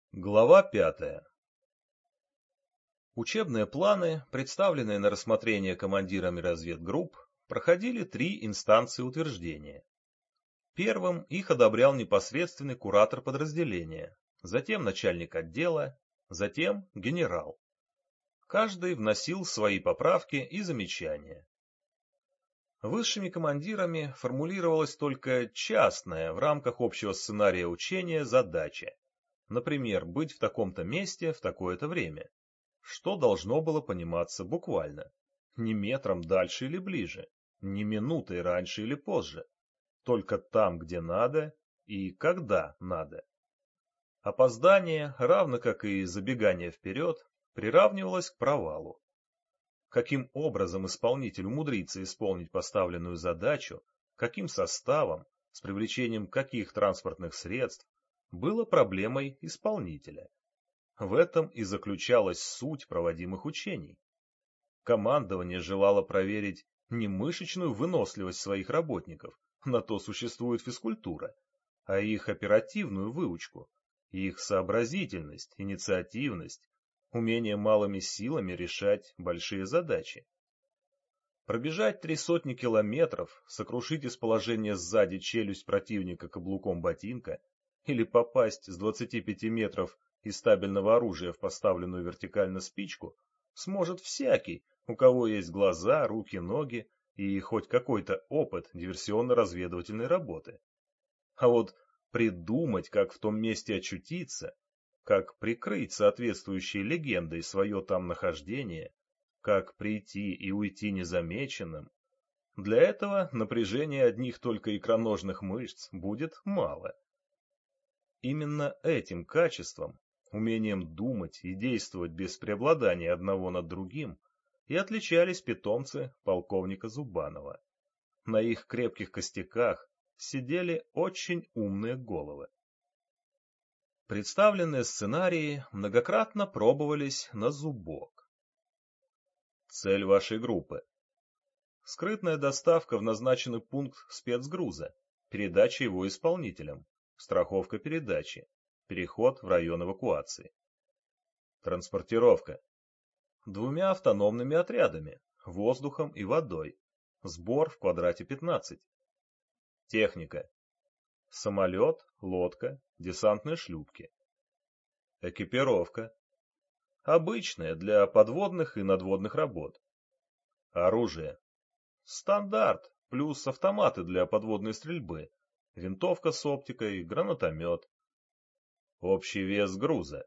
Глава 5. Учебные планы, представленные на рассмотрение командирами разведгрупп, проходили 3 инстанции утверждения. Первым их одобрял непосредственный куратор подразделения, затем начальник отдела, затем генерал. Каждый вносил свои поправки и замечания. Высшими командирами формулировалась только частная в рамках общего сценария учения задача. Например, быть в таком-то месте в такое-то время. Что должно было пониматься буквально? Не метром дальше или ближе, не минутой раньше или позже. Только там, где надо и когда надо. Опоздание, равно как и забегание вперед, приравнивалось к провалу. Каким образом исполнитель умудрится исполнить поставленную задачу, каким составом, с привлечением каких транспортных средств, было проблемой исполнителя. В этом и заключалась суть проводимых учений. Командование желало проверить не мышечную выносливость своих работников, на то существует физкультура, а их оперативную выучку, их сообразительность, инициативность, умение малыми силами решать большие задачи. Пробежать 300 километров, сокрушить из положения сзади челюсть противника каблуком ботинка или попасть с 25 метров из стабильного оружия в поставленную вертикально спичку сможет всякий, у кого есть глаза, руки, ноги и хоть какой-то опыт диверсионно-разведывательной работы. А вот придумать, как в том месте очутиться, как прикрыть соответствующей легендой свое там нахождение, как прийти и уйти незамеченным, для этого напряжения одних только икроножных мышц будет мало. Именно этим качеством, умением думать и действовать без преобладания одного над другим, и отличались питомцы полковника Зубанова. На их крепких костяках сидели очень умные головы. Представленные сценарии многократно пробовались на зубок. Цель вашей группы. Скрытная доставка в назначенный пункт спецгруза, передача его исполнителям, страховка передачи, переход в район эвакуации. Транспортировка. 2 автономными отрядами, воздухом и водой. Сбор в квадрате 15. Техника. Самолет, лодка, десантные шлюпки. Экипировка. Обычная для подводных и надводных работ. Оружие. Стандарт, плюс автоматы для подводной стрельбы, винтовка с оптикой, гранатомет. Общий вес груза.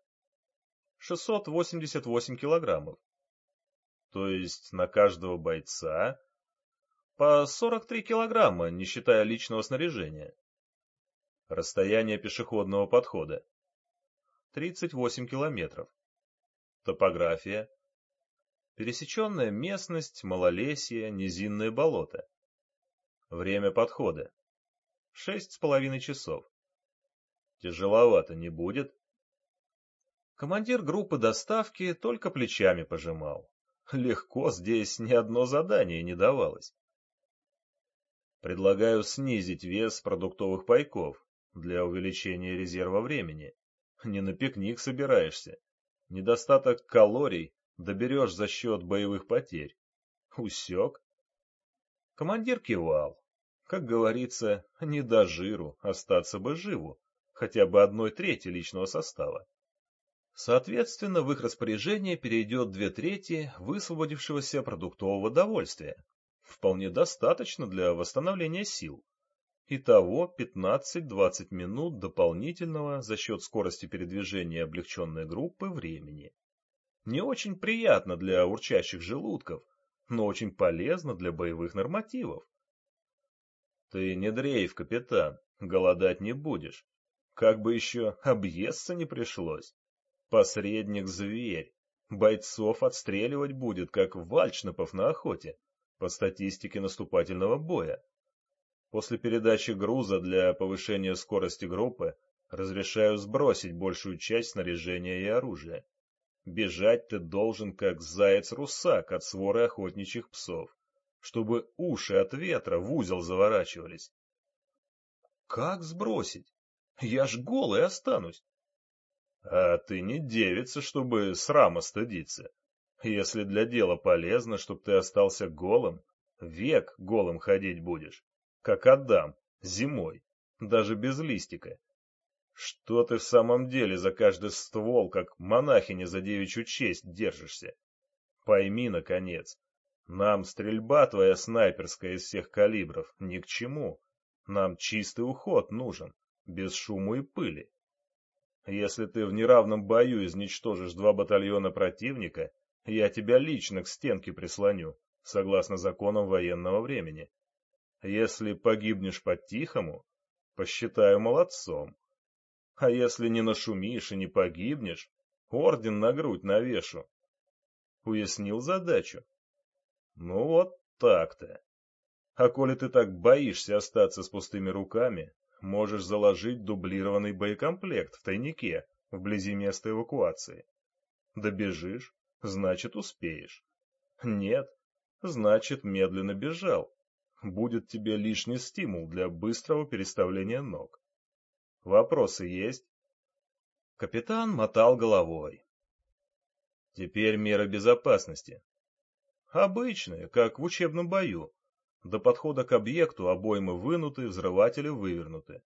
688 килограммов. То есть на каждого бойца по 43 килограмма, не считая личного снаряжения. Расстояние пешеходного подхода. 38 километров. Топография. Пересеченная местность, малолесье, низинное болото. Время подхода. 6,5 часов. Тяжеловато не будет? Командир группы доставки только плечами пожимал. Легко здесь ни одно задание не давалось. Предлагаю снизить вес продуктовых пайков для увеличения резерва времени. Не на пикник собираешься. Недостаток калорий доберешь за счет боевых потерь. Усек? Командир кивал. Как говорится, не до жиру, остаться бы живу, хотя бы 1/3 личного состава. Соответственно, в их распоряжение перейдет 2/3 высвободившегося продуктового довольствия. Вполне достаточно для восстановления сил. Итого 15-20 минут дополнительного за счет скорости передвижения облегченной группы времени. Не очень приятно для урчащих желудков, но очень полезно для боевых нормативов. Ты не дрейф, капитан, голодать не будешь. Как бы еще объесться не пришлось. Посредник-зверь. Бойцов отстреливать будет, как вальчнапов на охоте, по статистике наступательного боя. После передачи груза для повышения скорости группы разрешаю сбросить большую часть снаряжения и оружия. Бежать ты должен, как заяц-русак от своры охотничьих псов, чтобы уши от ветра в узел заворачивались. Как сбросить? Я ж голый останусь. А ты не девица, чтобы срама стыдиться. Если для дела полезно, чтоб ты остался голым, век голым ходить будешь, как Адам, зимой, даже без листика. Что ты в самом деле за каждый ствол, как монахиня за девичью честь, держишься? Пойми, наконец, нам стрельба твоя снайперская из всех калибров ни к чему. Нам чистый уход нужен, без шума и пыли. Если ты в неравном бою изничтожишь 2 батальона противника, я тебя лично к стенке прислоню, согласно законам военного времени. Если погибнешь по-тихому, посчитаю молодцом. А если не нашумишь и не погибнешь, орден на грудь навешу. Уяснил задачу? Ну вот так-то. А коли ты так боишься остаться с пустыми руками, можешь заложить дублированный боекомплект в тайнике вблизи места эвакуации. Добежишь, значит успеешь. Нет, значит медленно бежал. Будет тебе лишний стимул для быстрого переставления ног. Вопросы есть? Капитан мотал головой. Теперь меры безопасности. Обычные, как в учебном бою. До подхода к объекту обоймы вынуты, взрыватели вывернуты.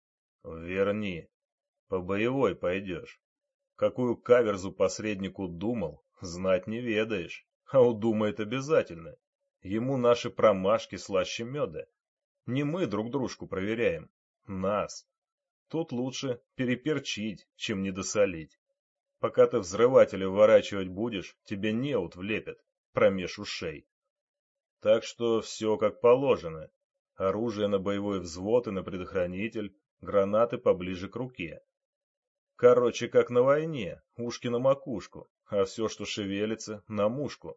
Верни. По боевой пойдешь. Какую каверзу посредник удумал, знать не ведаешь. А удумает обязательно. Ему наши промашки слаще меда. Не мы друг дружку проверяем. Нас. Тут лучше переперчить, чем недосолить. Пока ты взрыватели вворачивать будешь, тебе неуд влепят промеж ушей. Так что все как положено. Оружие на боевой взвод и на предохранитель, гранаты поближе к руке. Короче, как на войне, ушки на макушку, а все, что шевелится, на мушку.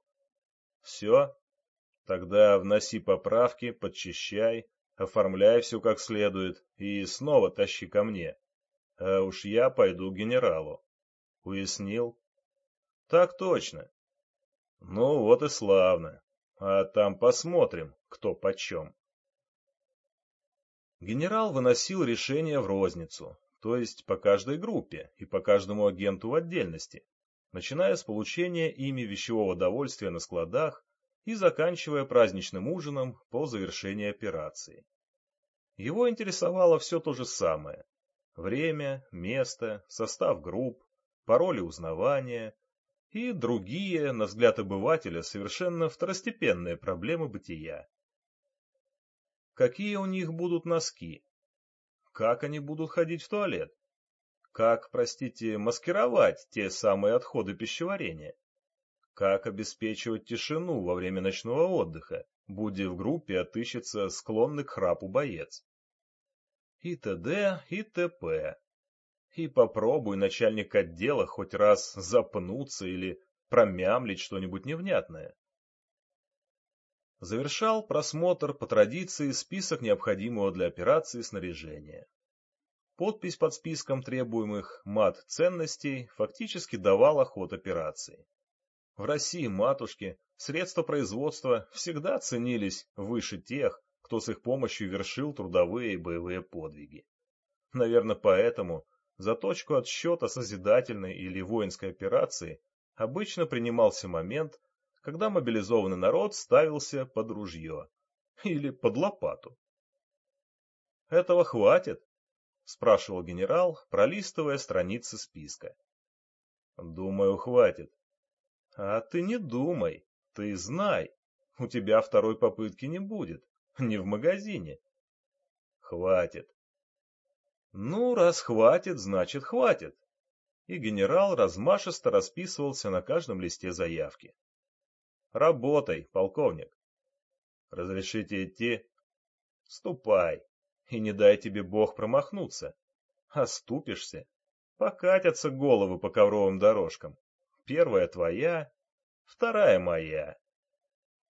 Все? Тогда вноси поправки, подчищай, оформляй все как следует и снова тащи ко мне. А уж я пойду к генералу. Уяснил? Так точно. Ну вот и славно. А там посмотрим, кто почем. Генерал выносил решение в розницу, то есть по каждой группе и по каждому агенту в отдельности, начиная с получения ими вещевого довольствия на складах и заканчивая праздничным ужином по завершении операции. Его интересовало все то же самое: время, место, состав групп, пароли узнавания и другие, на взгляд обывателя, совершенно второстепенные проблемы бытия. Какие у них будут носки? Как они будут ходить в туалет? Как, простите, маскировать те самые отходы пищеварения? Как обеспечивать тишину во время ночного отдыха, будь в группе отыщется склонный к храпу боец? И т.д. и т.п. И попробуй, начальник отдела, хоть раз запнуться или промямлить что-нибудь невнятное. Завершал просмотр по традиции список необходимого для операции снаряжения. Подпись под списком требуемых мат-ценностей фактически давала ход операции. В России, матушке, средства производства всегда ценились выше тех, кто с их помощью вершил трудовые и боевые подвиги. Наверное, поэтому за точку отсчета созидательной или воинской операции обычно принимался момент, когда мобилизованный народ ставился под ружье или под лопату. «Этого хватит?» — спрашивал генерал, пролистывая страницы списка. «Думаю, хватит». «А ты не думай, ты знай, у тебя второй попытки не будет, не в магазине». «Хватит». «Ну, раз хватит, значит хватит». И генерал размашисто расписывался на каждом листе заявки. «Работай, полковник». «Разрешите идти?» «Ступай, и не дай тебе Бог промахнуться. Оступишься, покатятся головы по ковровым дорожкам. Первая твоя, вторая моя».